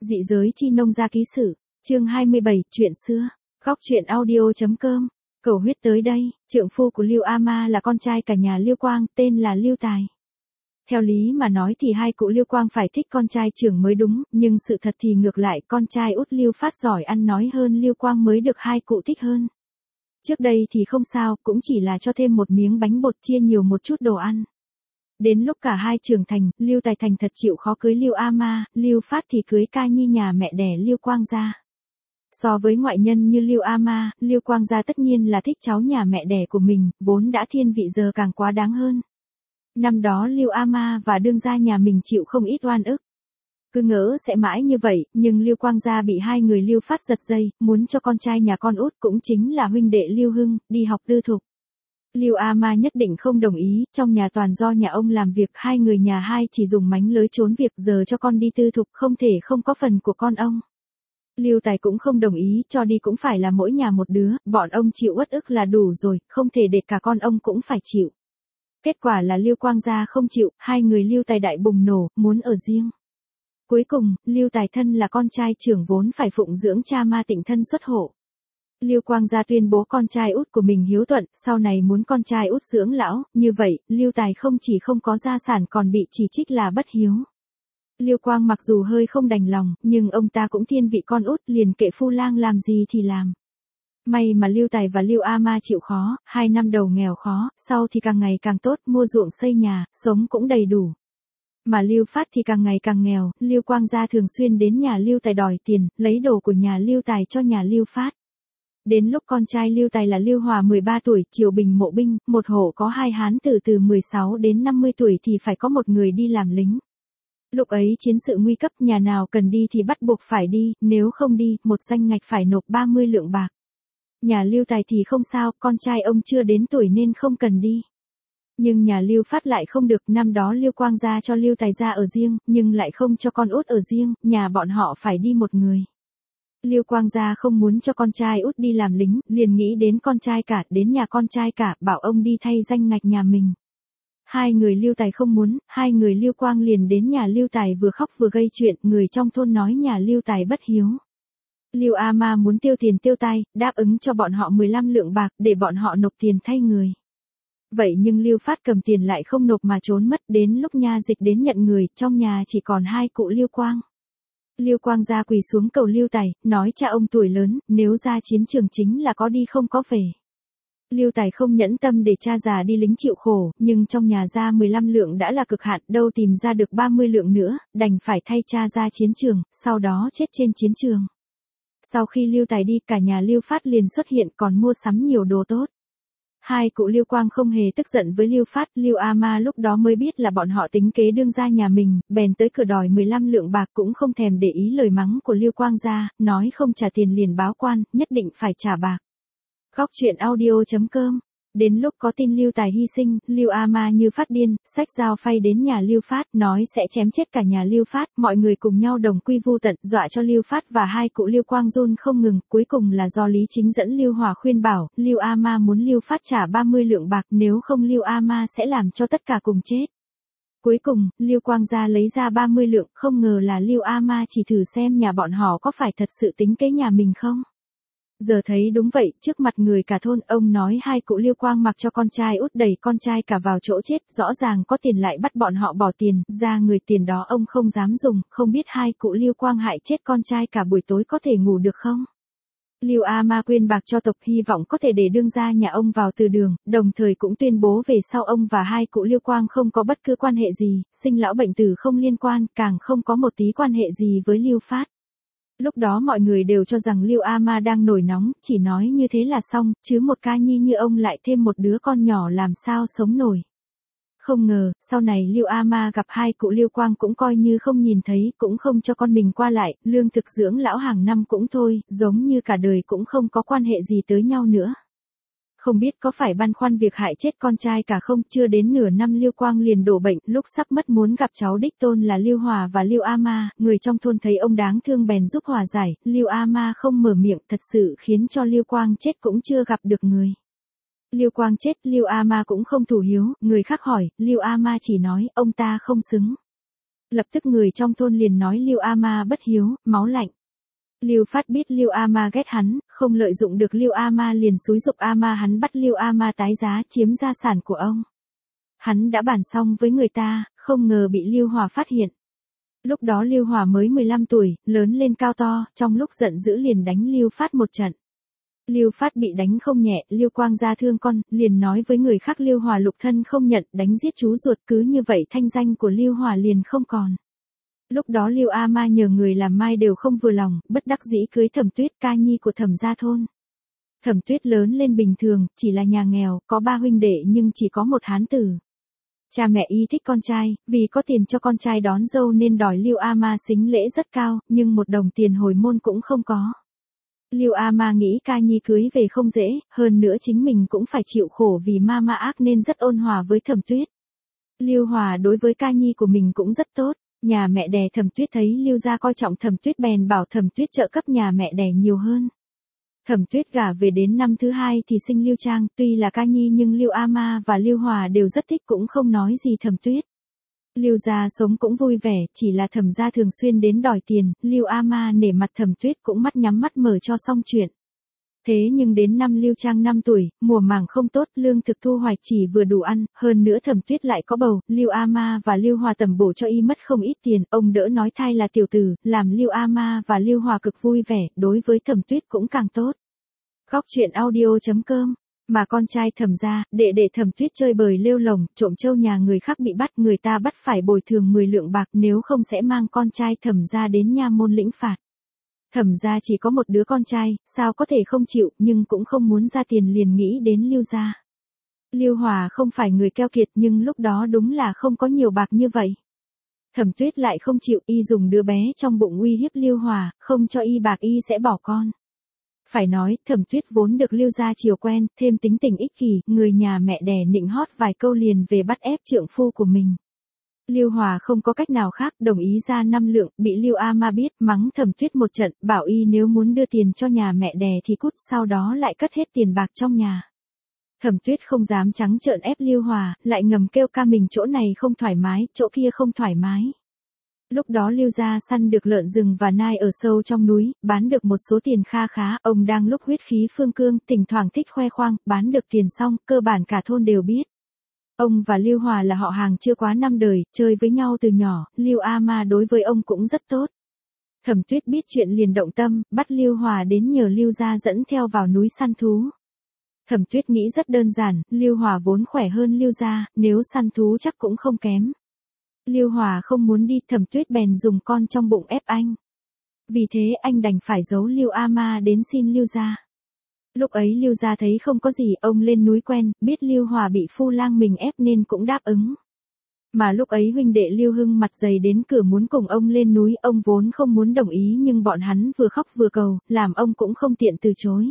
Dị giới chi nông gia ký sự, chương 27, chuyện xưa, góc truyện audio.com, cầu huyết tới đây, trượng phu của Lưu A Ma là con trai cả nhà Lưu Quang, tên là Lưu Tài. Theo lý mà nói thì hai cụ Lưu Quang phải thích con trai trưởng mới đúng, nhưng sự thật thì ngược lại, con trai út Lưu Phát giỏi ăn nói hơn Lưu Quang mới được hai cụ thích hơn. Trước đây thì không sao, cũng chỉ là cho thêm một miếng bánh bột chia nhiều một chút đồ ăn. Đến lúc cả hai trưởng thành, Lưu Tài thành thật chịu khó cưới Lưu A Ma, Lưu Phát thì cưới ca nhi nhà mẹ đẻ Lưu Quang gia. So với ngoại nhân như Lưu A Ma, Lưu Quang gia tất nhiên là thích cháu nhà mẹ đẻ của mình, vốn đã thiên vị giờ càng quá đáng hơn. Năm đó Lưu A Ma và đương gia nhà mình chịu không ít oan ức. Cứ ngỡ sẽ mãi như vậy, nhưng Lưu Quang gia bị hai người Lưu Phát giật dây, muốn cho con trai nhà con út cũng chính là huynh đệ Lưu Hưng, đi học tư thục. Lưu A Ma nhất định không đồng ý, trong nhà toàn do nhà ông làm việc, hai người nhà hai chỉ dùng mánh lới trốn việc, giờ cho con đi tư thục không thể không có phần của con ông. Lưu Tài cũng không đồng ý, cho đi cũng phải là mỗi nhà một đứa, bọn ông chịu uất ức là đủ rồi, không thể để cả con ông cũng phải chịu. Kết quả là Lưu Quang gia không chịu, hai người Lưu Tài đại bùng nổ, muốn ở riêng. Cuối cùng, Lưu Tài thân là con trai trưởng vốn phải phụng dưỡng cha Ma tịnh thân xuất hộ. Lưu Quang gia tuyên bố con trai út của mình hiếu thuận, sau này muốn con trai út dưỡng lão, như vậy, Lưu Tài không chỉ không có gia sản còn bị chỉ trích là bất hiếu. Lưu Quang mặc dù hơi không đành lòng, nhưng ông ta cũng thiên vị con út, liền kệ phu lang làm gì thì làm. May mà Lưu Tài và Lưu A Ma chịu khó, 2 năm đầu nghèo khó, sau thì càng ngày càng tốt, mua ruộng xây nhà, sống cũng đầy đủ. Mà Lưu Phát thì càng ngày càng nghèo, Lưu Quang gia thường xuyên đến nhà Lưu Tài đòi tiền, lấy đồ của nhà Lưu Tài cho nhà Lưu Phát. Đến lúc con trai Lưu Tài là Lưu Hòa 13 tuổi, triều bình mộ binh, một hộ có hai hán tử từ 16 đến 50 tuổi thì phải có một người đi làm lính. Lúc ấy chiến sự nguy cấp, nhà nào cần đi thì bắt buộc phải đi, nếu không đi, một danh ngạch phải nộp 30 lượng bạc. Nhà Lưu Tài thì không sao, con trai ông chưa đến tuổi nên không cần đi. Nhưng nhà Lưu Phát lại không được, năm đó Lưu Quang gia cho Lưu Tài ra ở riêng, nhưng lại không cho con út ở riêng, nhà bọn họ phải đi một người. Lưu Quang gia không muốn cho con trai út đi làm lính, liền nghĩ đến con trai cả, đến nhà con trai cả, bảo ông đi thay danh ngạch nhà mình. Hai người Lưu Tài không muốn, hai người Lưu Quang liền đến nhà Lưu Tài vừa khóc vừa gây chuyện, người trong thôn nói nhà Lưu Tài bất hiếu. Lưu A Ma muốn tiêu tiền tiêu tai, đáp ứng cho bọn họ 15 lượng bạc, để bọn họ nộp tiền thay người. Vậy nhưng Lưu Phát cầm tiền lại không nộp mà trốn mất, đến lúc nha dịch đến nhận người, trong nhà chỉ còn hai cụ Lưu Quang. Lưu Quang gia quỳ xuống cầu Lưu Tài, nói cha ông tuổi lớn, nếu ra chiến trường chính là có đi không có về. Lưu Tài không nhẫn tâm để cha già đi lính chịu khổ, nhưng trong nhà ra 15 lượng đã là cực hạn, đâu tìm ra được 30 lượng nữa, đành phải thay cha ra chiến trường, sau đó chết trên chiến trường. Sau khi Lưu Tài đi, cả nhà Lưu Phát liền xuất hiện, còn mua sắm nhiều đồ tốt. Hai cụ Lưu Quang không hề tức giận với Lưu Phát, Lưu A Ma lúc đó mới biết là bọn họ tính kế đương gia nhà mình, bèn tới cửa đòi 15 lượng bạc, cũng không thèm để ý lời mắng của Lưu Quang gia, nói không trả tiền liền báo quan, nhất định phải trả bạc. Góc truyện audio.com. Đến lúc có tin Lưu Tài hy sinh, Lưu A Ma như phát điên, xách dao phay đến nhà Lưu Phát, nói sẽ chém chết cả nhà Lưu Phát, mọi người cùng nhau đồng quy vu tận, dọa cho Lưu Phát và hai cụ Lưu Quang run không ngừng, cuối cùng là do Lý Chính dẫn Lưu Hòa khuyên bảo, Lưu A Ma muốn Lưu Phát trả 30 lượng bạc, nếu không Lưu A Ma sẽ làm cho tất cả cùng chết. Cuối cùng, Lưu Quang gia lấy ra 30 lượng, không ngờ là Lưu A Ma chỉ thử xem nhà bọn họ có phải thật sự tính kế nhà mình không. Giờ thấy đúng vậy, trước mặt người cả thôn, ông nói hai cụ Lưu Quang mặc cho con trai út đẩy con trai cả vào chỗ chết, rõ ràng có tiền lại bắt bọn họ bỏ tiền, ra người tiền đó ông không dám dùng, không biết hai cụ Lưu Quang hại chết con trai cả buổi tối có thể ngủ được không? Lưu A Ma quyên bạc cho tộc, hy vọng có thể để đương gia nhà ông vào từ đường, đồng thời cũng tuyên bố về sau ông và hai cụ Lưu Quang không có bất cứ quan hệ gì, sinh lão bệnh tử không liên quan, càng không có một tí quan hệ gì với Lưu Phát. Lúc đó mọi người đều cho rằng Lưu A Ma đang nổi nóng, chỉ nói như thế là xong, chứ một ca nhi như ông lại thêm một đứa con nhỏ làm sao sống nổi. Không ngờ, sau này Lưu A Ma gặp hai cụ Lưu Quang cũng coi như không nhìn thấy, cũng không cho con mình qua lại, lương thực dưỡng lão hàng năm cũng thôi, giống như cả đời cũng không có quan hệ gì tới nhau nữa. Không biết có phải băn khoăn việc hại chết con trai cả không, chưa đến nửa năm Lưu Quang liền đổ bệnh, lúc sắp mất muốn gặp cháu đích tôn là Lưu Hòa và Lưu A Ma, người trong thôn thấy ông đáng thương bèn giúp hòa giải, Lưu A Ma không mở miệng, thật sự khiến cho Lưu Quang chết cũng chưa gặp được người. Lưu Quang chết, Lưu A Ma cũng không thủ hiếu, người khác hỏi, Lưu A Ma chỉ nói, ông ta không xứng. Lập tức người trong thôn liền nói Lưu A Ma bất hiếu, máu lạnh. Lưu Phát biết Lưu A Ma ghét hắn, không lợi dụng được Lưu A Ma liền xúi giục A Ma hắn bắt Lưu A Ma tái giá chiếm gia sản của ông. Hắn đã bàn xong với người ta, không ngờ bị Lưu Hòa phát hiện. Lúc đó Lưu Hòa mới 15 tuổi, lớn lên cao to, trong lúc giận dữ liền đánh Lưu Phát một trận. Lưu Phát bị đánh không nhẹ, Lưu Quang gia thương con, liền nói với người khác Lưu Hòa lục thân không nhận, đánh giết chú ruột, cứ như vậy thanh danh của Lưu Hòa liền không còn. Lúc đó Lưu A Ma nhờ người làm mai đều không vừa lòng, bất đắc dĩ cưới Thẩm Tuyết, ca nhi của Thẩm gia thôn. Thẩm Tuyết lớn lên bình thường, chỉ là nhà nghèo, có 3 huynh đệ nhưng chỉ có một hán tử. Cha mẹ y thích con trai, vì có tiền cho con trai đón dâu nên đòi Lưu A Ma sính lễ rất cao, nhưng 1 đồng tiền hồi môn cũng không có. Lưu A Ma nghĩ ca nhi cưới về không dễ, hơn nữa chính mình cũng phải chịu khổ vì ma ác nên rất ôn hòa với Thẩm Tuyết. Lưu Hòa đối với ca nhi của mình cũng rất tốt. Nhà mẹ đẻ Thẩm Tuyết thấy Lưu gia coi trọng Thẩm Tuyết bèn bảo Thẩm Tuyết trợ cấp nhà mẹ đẻ nhiều hơn. Thẩm Tuyết gả về đến năm thứ 2 thì sinh Lưu Trang, tuy là ca nhi nhưng Lưu A Ma và Lưu Hòa đều rất thích cũng không nói gì Thẩm Tuyết. Lưu gia sống cũng vui vẻ, chỉ là Thẩm gia thường xuyên đến đòi tiền, Lưu A Ma nể mặt Thẩm Tuyết cũng mắt nhắm mắt mở cho xong chuyện. Thế nhưng đến năm Lưu Trang 5 tuổi, mùa màng không tốt, lương thực thu hoạch chỉ vừa đủ ăn, hơn nữa Thẩm Tuyết lại có bầu, Lưu A Ma và Lưu Hòa tẩm bổ cho y mất không ít tiền, ông đỡ nói thai là tiểu tử, làm Lưu A Ma và Lưu Hòa cực vui vẻ, đối với Thẩm Tuyết cũng càng tốt. Góc truyện audio.com. Mà con trai Thẩm gia, đệ đệ Thẩm Tuyết chơi bời lêu lồng, trộm trâu nhà người khác bị bắt, người ta bắt phải bồi thường 10 lượng bạc, nếu không sẽ mang con trai Thẩm gia đến nha môn lĩnh phạt. Thẩm gia chỉ có một đứa con trai, sao có thể không chịu, nhưng cũng không muốn ra tiền liền nghĩ đến Lưu gia. Lưu Hòa không phải người keo kiệt nhưng lúc đó đúng là không có nhiều bạc như vậy. Thẩm Tuyết lại không chịu, y dùng đứa bé trong bụng uy hiếp Lưu Hòa, không cho y bạc y sẽ bỏ con. Phải nói, Thẩm Tuyết vốn được Lưu gia chiều quen, thêm tính tình ích kỷ, người nhà mẹ đẻ nịnh hót vài câu liền về bắt ép trượng phu của mình. Lưu Hòa không có cách nào khác, đồng ý ra 5 lượng, bị Lưu A Ma biết, mắng Thẩm Tuyết một trận, bảo y nếu muốn đưa tiền cho nhà mẹ đẻ thì cút, sau đó lại cất hết tiền bạc trong nhà. Thẩm Tuyết không dám trắng trợn ép Lưu Hòa, lại ngầm kêu ca mình chỗ này không thoải mái, chỗ kia không thoải mái. Lúc đó Lưu gia săn được lợn rừng và nai ở sâu trong núi, bán được một số tiền kha khá, ông đang lúc huyết khí phương cương, thỉnh thoảng thích khoe khoang, bán được tiền xong, cơ bản cả thôn đều biết. Ông và Lưu Hòa là họ hàng chưa quá 5 đời, chơi với nhau từ nhỏ, Lưu A Ma đối với ông cũng rất tốt. Thẩm Tuyết biết chuyện liền động tâm, bắt Lưu Hòa đến nhờ Lưu gia dẫn theo vào núi săn thú. Thẩm Tuyết nghĩ rất đơn giản, Lưu Hòa vốn khỏe hơn Lưu gia, nếu săn thú chắc cũng không kém. Lưu Hòa không muốn đi, Thẩm Tuyết bèn dùng con trong bụng ép anh. Vì thế anh đành phải giấu Lưu A Ma đến xin Lưu gia. Lúc ấy Lưu gia thấy không có gì, ông lên núi quen, biết Lưu Hòa bị phu lang mình ép nên cũng đáp ứng. Mà lúc ấy huynh đệ Lưu Hưng mặt dày đến cửa muốn cùng ông lên núi, ông vốn không muốn đồng ý nhưng bọn hắn vừa khóc vừa cầu, làm ông cũng không tiện từ chối.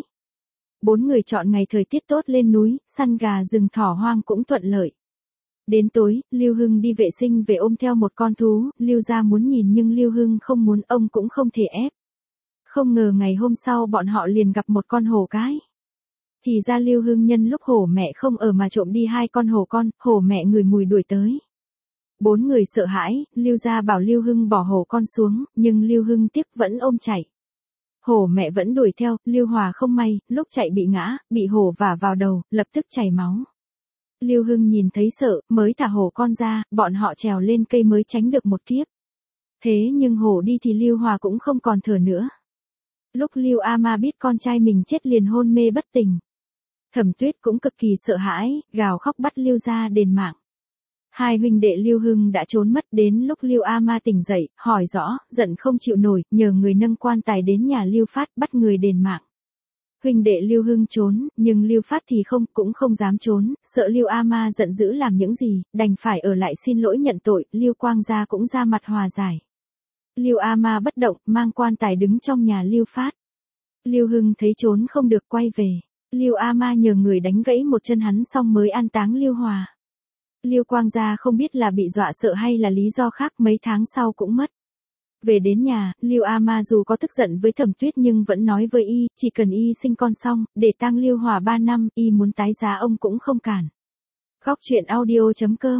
4 người chọn ngày thời tiết tốt lên núi, săn gà rừng thỏ hoang cũng thuận lợi. Đến tối, Lưu Hưng đi vệ sinh về ôm theo một con thú, Lưu gia muốn nhìn nhưng Lưu Hưng không muốn, ông cũng không thể ép. Không ngờ ngày hôm sau bọn họ liền gặp một con hổ cái. Thì ra Lưu Hưng nhân lúc hổ mẹ không ở mà trộm đi 2 con hổ mẹ ngửi mùi đuổi tới. 4 người sợ hãi, Lưu gia bảo Lưu Hưng bỏ hổ con xuống, nhưng Lưu Hưng tiếc vẫn ôm chạy. Hổ mẹ vẫn đuổi theo, Lưu Hòa không may, lúc chạy bị ngã, bị hổ vả vào đầu, lập tức chảy máu. Lưu Hưng nhìn thấy sợ, mới thả hổ con ra, bọn họ trèo lên cây mới tránh được một kiếp. Thế nhưng hổ đi thì Lưu Hòa cũng không còn thở nữa. Lúc Lưu A Ma biết con trai mình chết liền hôn mê bất tỉnh. Thẩm Tuyết cũng cực kỳ sợ hãi, gào khóc bắt Lưu gia đền mạng. 2 huynh đệ Lưu Hưng đã trốn mất, đến lúc Lưu A Ma tỉnh dậy, hỏi rõ, giận không chịu nổi, nhờ người nâng quan tài đến nhà Lưu Phát bắt người đền mạng. Huynh đệ Lưu Hưng trốn, nhưng Lưu Phát thì cũng không dám trốn, sợ Lưu A Ma giận dữ làm những gì, đành phải ở lại xin lỗi nhận tội, Lưu Quang gia cũng ra mặt hòa giải. Lưu A Ma bất động, mang quan tài đứng trong nhà Lưu Phát. Lưu Hưng thấy trốn không được quay về. Lưu A Ma nhờ người đánh gãy một chân hắn xong mới an táng Lưu Hòa. Lưu Quang gia không biết là bị dọa sợ hay là lý do khác, mấy tháng sau cũng mất. Về đến nhà, Lưu A Ma dù có tức giận với Thẩm Tuyết nhưng vẫn nói với y, chỉ cần y sinh con xong, để tang Lưu Hòa 3 năm, y muốn tái giá ông cũng không cản. Góc truyện audio.com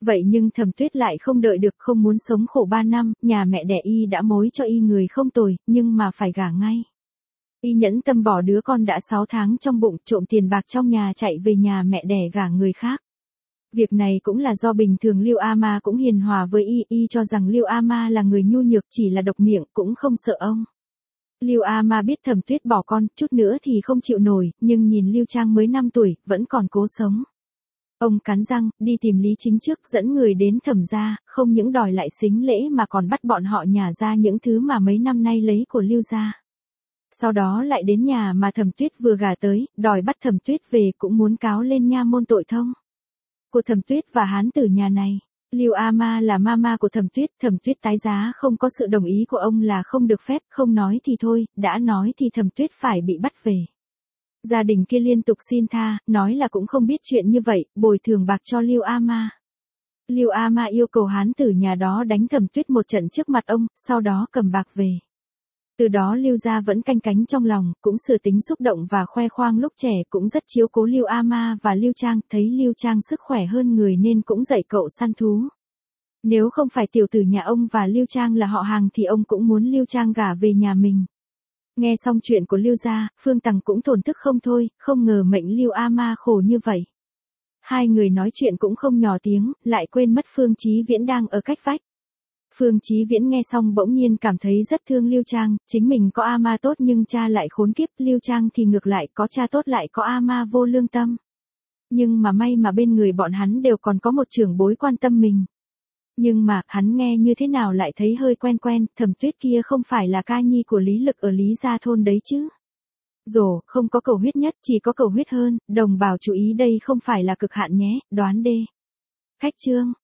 Vậy nhưng Thẩm Tuyết lại không đợi được, không muốn sống khổ 3 năm, nhà mẹ đẻ y đã mối cho y người không tồi, nhưng mà phải gả ngay. Y nhẫn tâm bỏ đứa con đã 6 tháng trong bụng, trộm tiền bạc trong nhà chạy về nhà mẹ đẻ gả người khác. Việc này cũng là do bình thường Lưu A Ma cũng hiền hòa với y cho rằng Lưu A Ma là người nhu nhược, chỉ là độc miệng cũng không sợ ông. Lưu A Ma biết Thẩm Tuyết bỏ con, chút nữa thì không chịu nổi, nhưng nhìn Lưu Trang mới 5 tuổi, vẫn còn cố sống. Ông cắn răng, đi tìm Lý Chính trước, dẫn người đến Thẩm gia, không những đòi lại sính lễ mà còn bắt bọn họ nhả ra những thứ mà mấy năm nay lấy của Lưu gia. Sau đó lại đến nhà mà Thẩm Tuyết vừa gả tới, đòi bắt Thẩm Tuyết về, cũng muốn cáo lên nha môn tội thông của Thẩm Tuyết và hán tử nhà này. Lưu A Ma là mama của Thẩm Tuyết tái giá không có sự đồng ý của ông là không được phép, không nói thì thôi, đã nói thì Thẩm Tuyết phải bị bắt về. Gia đình kia liên tục xin tha, nói là cũng không biết chuyện như vậy, bồi thường bạc cho Lưu A Ma. Lưu A Ma yêu cầu hán tử nhà đó đánh Thẩm Tuyết một trận trước mặt ông, sau đó cầm bạc về. Từ đó Lưu gia vẫn canh cánh trong lòng, cũng sự tính xúc động và khoe khoang lúc trẻ, cũng rất chiếu cố Lưu A Ma và Lưu Trang, thấy Lưu Trang sức khỏe hơn người nên cũng dạy cậu săn thú. Nếu không phải tiểu tử nhà ông và Lưu Trang là họ hàng thì ông cũng muốn Lưu Trang gả về nhà mình. Nghe xong chuyện của Lưu gia, Phương Tằng cũng thổn thức không thôi, không ngờ mệnh Lưu A Ma khổ như vậy. Hai người nói chuyện cũng không nhỏ tiếng, lại quên mất Phương Chí Viễn đang ở cách vách. Phương Chí Viễn nghe xong bỗng nhiên cảm thấy rất thương Lưu Trang, chính mình có A Ma tốt nhưng cha lại khốn kiếp, Lưu Trang thì ngược lại, có cha tốt lại có A Ma vô lương tâm. Nhưng mà may mà bên người bọn hắn đều còn có một trưởng bối quan tâm mình. Nhưng mà, hắn nghe như thế nào lại thấy hơi quen quen, Thẩm Tuyết kia không phải là ca nhi của Lý Lực ở Lý Gia Thôn đấy chứ. Rồ, không có cầu huyết nhất, chỉ có cầu huyết hơn, đồng bào chú ý đây không phải là cực hạn nhé, đoán đê. Khách chương.